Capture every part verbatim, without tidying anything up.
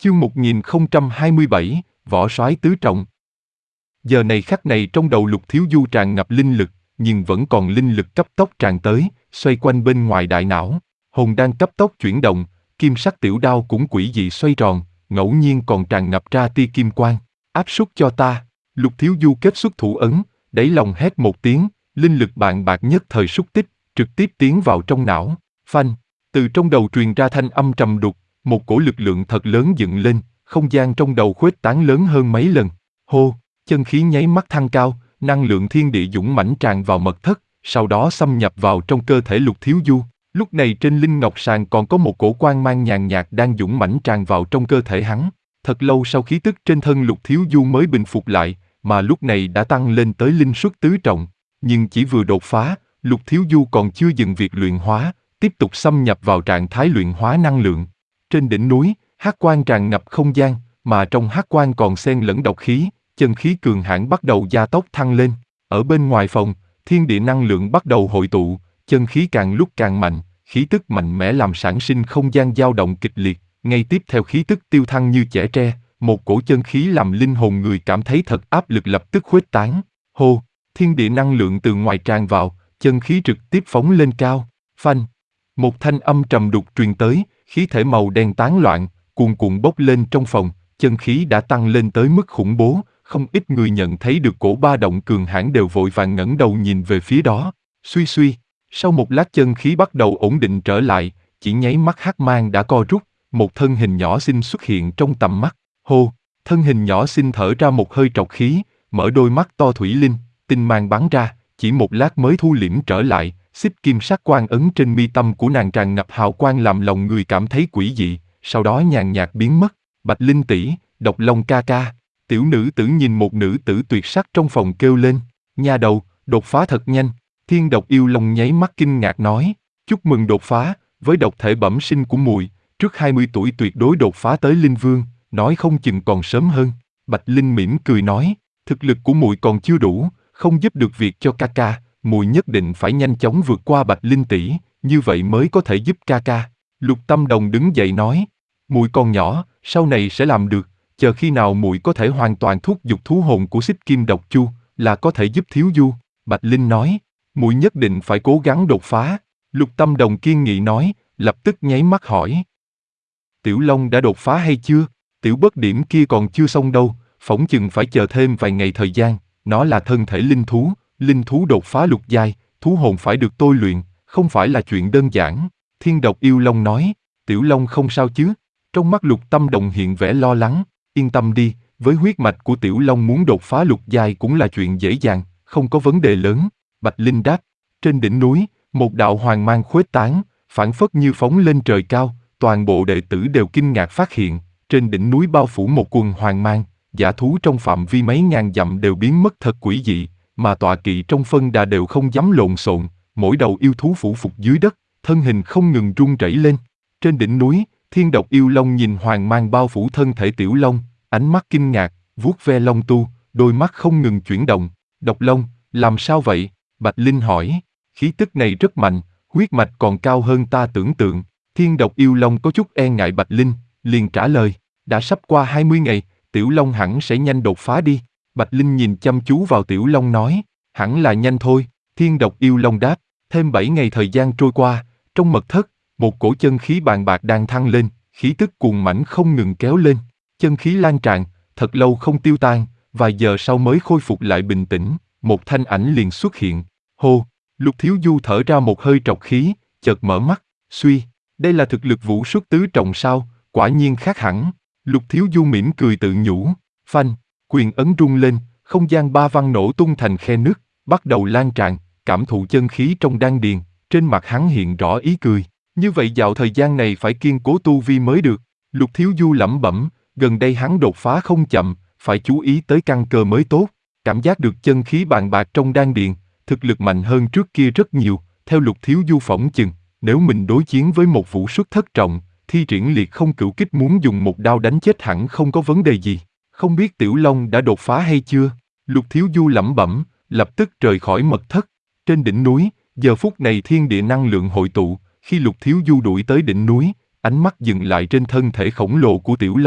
Chương một nghìn không trăm hai mươi bảy, Võ Soái Tứ Trọng. Giờ này khắc này trong đầu Lục Thiếu Du tràn ngập linh lực, nhưng vẫn còn linh lực cấp tốc tràn tới, xoay quanh bên ngoài đại não. Hồn đang cấp tốc chuyển động, kim sắc tiểu đao cũng quỷ dị xoay tròn, ngẫu nhiên còn tràn ngập ra tia kim quang. Áp suất cho ta. Lục Thiếu Du kết xuất thủ ấn, đáy lòng hét một tiếng, linh lực bạn bạc nhất thời xúc tích, trực tiếp tiến vào trong não. Phanh, từ trong đầu truyền ra thanh âm trầm đục, một cổ lực lượng thật lớn dựng lên, không gian trong đầu khuếch tán lớn hơn mấy lần. Hô, chân khí nháy mắt thăng cao, năng lượng thiên địa dũng mãnh tràn vào mật thất, sau đó xâm nhập vào trong cơ thể Lục Thiếu Du. Lúc này trên linh ngọc sàn còn có một cổ quang mang nhàn nhạt đang dũng mãnh tràn vào trong cơ thể hắn. Thật lâu sau khí tức trên thân Lục Thiếu Du mới bình phục lại, mà lúc này đã tăng lên tới linh xuất tứ trọng. Nhưng chỉ vừa đột phá, Lục Thiếu Du còn chưa dừng việc luyện hóa, tiếp tục xâm nhập vào trạng thái luyện hóa năng lượng. Trên đỉnh núi, hắc quang tràn ngập không gian, mà trong hắc quang còn xen lẫn độc khí, chân khí cường hãn bắt đầu gia tốc thăng lên. Ở bên ngoài phòng, thiên địa năng lượng bắt đầu hội tụ, chân khí càng lúc càng mạnh, khí tức mạnh mẽ làm sản sinh không gian dao động kịch liệt, ngay tiếp theo khí tức tiêu thăng như chẻ tre, một cổ chân khí làm linh hồn người cảm thấy thật áp lực lập tức khuếch tán. Hô, thiên địa năng lượng từ ngoài tràn vào, chân khí trực tiếp phóng lên cao. Phanh, một thanh âm trầm đục truyền tới, khí thể màu đen tán loạn, cuồn cuộn bốc lên trong phòng, chân khí đã tăng lên tới mức khủng bố, không ít người nhận thấy được cổ ba động cường hãn đều vội vàng ngẩng đầu nhìn về phía đó. Suy suy, sau một lát chân khí bắt đầu ổn định trở lại, chỉ nháy mắt hắc mang đã co rút, một thân hình nhỏ xinh xuất hiện trong tầm mắt. Hô, thân hình nhỏ xinh thở ra một hơi trọc khí, mở đôi mắt to thủy linh, tinh mang bắn ra, chỉ một lát mới thu liễm trở lại, xích kim sắc quang ấn trên mi tâm của nàng tràn ngập hào quang làm lòng người cảm thấy quỷ dị, sau đó nhàn nhạt biến mất. Bạch Linh tỷ, Độc Long ca ca. Tiểu nữ tử nhìn một nữ tử tuyệt sắc trong phòng kêu lên, nha đầu, đột phá thật nhanh. Thiên Độc Yêu Long nháy mắt kinh ngạc nói, chúc mừng đột phá, với độc thể bẩm sinh của muội, trước hai mươi tuổi tuyệt đối đột phá tới Linh Vương, nói không chừng còn sớm hơn. Bạch Linh mỉm cười nói, thực lực của muội còn chưa đủ, không giúp được việc cho ca ca, muội nhất định phải nhanh chóng vượt qua Bạch Linh tỷ, như vậy mới có thể giúp ca ca. Lục Tâm Đồng đứng dậy nói, muội còn nhỏ, sau này sẽ làm được, chờ khi nào muội có thể hoàn toàn thúc giục thú hồn của Xích Kim Độc Chu, là có thể giúp Thiếu Du. Bạch Linh nói, muội nhất định phải cố gắng đột phá. Lục Tâm Đồng kiên nghị nói, lập tức nháy mắt hỏi, Tiểu Long đã đột phá hay chưa? Tiểu Bất Điểm kia còn chưa xong đâu, phỏng chừng phải chờ thêm vài ngày thời gian, nó là thân thể linh thú, linh thú đột phá lục giai, thú hồn phải được tôi luyện, không phải là chuyện đơn giản. Thiên Độc Yêu Long nói, Tiểu Long không sao chứ? Trong mắt Lục Tâm Đồng hiện vẻ lo lắng, yên tâm đi, với huyết mạch của Tiểu Long muốn đột phá lục giai cũng là chuyện dễ dàng, không có vấn đề lớn. Bạch Linh đáp, trên đỉnh núi, một đạo hoàng mang khuếch tán, phảng phất như phóng lên trời cao, toàn bộ đệ tử đều kinh ngạc phát hiện, trên đỉnh núi bao phủ một quần hoàng mang, dã thú trong phạm vi mấy ngàn dặm đều biến mất thật quỷ dị, mà tọa kỵ trong phân đà đều không dám lộn xộn, mỗi đầu yêu thú phủ phục dưới đất, thân hình không ngừng rung rẩy lên. Trên đỉnh núi, Thiên Độc Yêu Long nhìn hoàng mang bao phủ thân thể Tiểu Long, ánh mắt kinh ngạc, vuốt ve lông tu, đôi mắt không ngừng chuyển động. Độc Long, làm sao vậy? Bạch Linh hỏi. Khí tức này rất mạnh, huyết mạch còn cao hơn ta tưởng tượng. Thiên Độc Yêu Long có chút e ngại Bạch Linh, liền trả lời, đã sắp qua hai mươi ngày, Tiểu Long hẳn sẽ nhanh đột phá đi. Bạch Linh nhìn chăm chú vào Tiểu Long nói, hẳn là nhanh thôi. Thiên Độc Yêu Long đáp, thêm bảy ngày thời gian trôi qua, trong mật thất, một cổ chân khí bàn bạc đang thăng lên, khí tức cuồng mãnh không ngừng kéo lên. Chân khí lan tràn, thật lâu không tiêu tan, vài giờ sau mới khôi phục lại bình tĩnh, một thanh ảnh liền xuất hiện. Hô, Lục Thiếu Du thở ra một hơi trọc khí, chợt mở mắt, suy, đây là thực lực vũ xuất tứ trọng sao, quả nhiên khác hẳn. Lục Thiếu Du mỉm cười tự nhủ, phanh, quyền ấn rung lên, không gian ba văn nổ tung thành khe nứt, bắt đầu lan tràn, cảm thụ chân khí trong đan điền, trên mặt hắn hiện rõ ý cười. Như vậy dạo thời gian này phải kiên cố tu vi mới được. Lục Thiếu Du lẩm bẩm, gần đây hắn đột phá không chậm, phải chú ý tới căn cơ mới tốt. Cảm giác được chân khí bàn bạc trong đan điền, thực lực mạnh hơn trước kia rất nhiều. Theo Lục Thiếu Du phỏng chừng, nếu mình đối chiến với một vũ xuất thất trọng, thi triển liệt không cửu kích muốn dùng một đao đánh chết hẳn không có vấn đề gì. Không biết Tiểu Long đã đột phá hay chưa? Lục Thiếu Du lẩm bẩm, lập tức rời khỏi mật thất. Trên đỉnh núi, giờ phút này thiên địa năng lượng hội tụ. Khi Lục Thiếu Du đuổi tới đỉnh núi, ánh mắt dừng lại trên thân thể khổng lồ của Tiểu Long,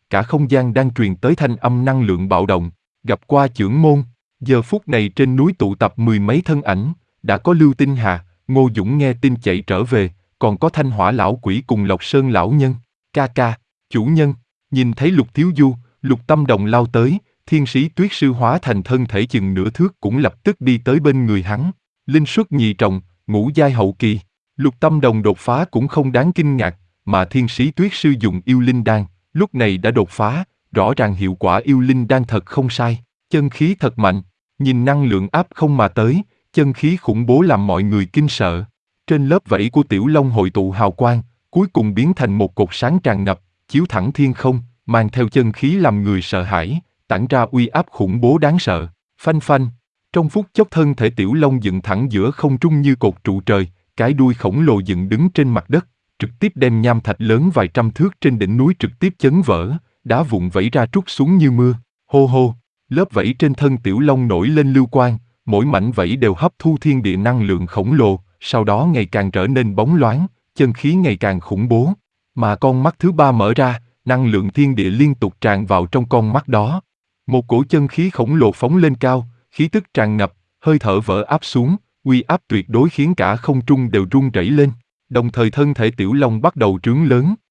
cả không gian đang truyền tới thanh âm năng lượng bạo động. Gặp qua chưởng môn, giờ phút này trên núi tụ tập mười mấy thân ảnh, đã có Lưu Tinh Hà, Ngô Dũng nghe tin chạy trở về, còn có Thanh Hỏa lão quỷ cùng Lộc Sơn lão nhân. Ca ca, chủ nhân, nhìn thấy Lục Thiếu Du, Lục Tâm Đồng lao tới, thiên sĩ tuyết sư hóa thành thân thể chừng nửa thước cũng lập tức đi tới bên người hắn. Linh suất nhị trọng, ngũ giai hậu kỳ. Lục Tâm Đồng đột phá cũng không đáng kinh ngạc, mà thiên sĩ tuyết sư dùng yêu linh đan, lúc này đã đột phá, rõ ràng hiệu quả yêu linh đan thật không sai, chân khí thật mạnh, nhìn năng lượng áp không mà tới, chân khí khủng bố làm mọi người kinh sợ. Trên lớp vảy của Tiểu Long hội tụ hào quang, cuối cùng biến thành một cột sáng tràn ngập, chiếu thẳng thiên không, mang theo chân khí làm người sợ hãi, tản ra uy áp khủng bố đáng sợ. Phanh phanh, trong phút chốc thân thể Tiểu Long dựng thẳng giữa không trung như cột trụ trời, cái đuôi khổng lồ dựng đứng trên mặt đất, trực tiếp đem nham thạch lớn vài trăm thước trên đỉnh núi trực tiếp chấn vỡ, đá vụn vẩy ra trút xuống như mưa. Hô hô, lớp vảy trên thân Tiểu Long nổi lên lưu quang, mỗi mảnh vảy đều hấp thu thiên địa năng lượng khổng lồ, sau đó ngày càng trở nên bóng loáng, chân khí ngày càng khủng bố. Mà con mắt thứ ba mở ra, năng lượng thiên địa liên tục tràn vào trong con mắt đó. Một cổ chân khí khổng lồ phóng lên cao, khí tức tràn ngập, hơi thở vỡ áp xuống, uy áp tuyệt đối khiến cả không trung đều rung rẩy lên. Đồng thời thân thể Tiểu Long bắt đầu trướng lớn,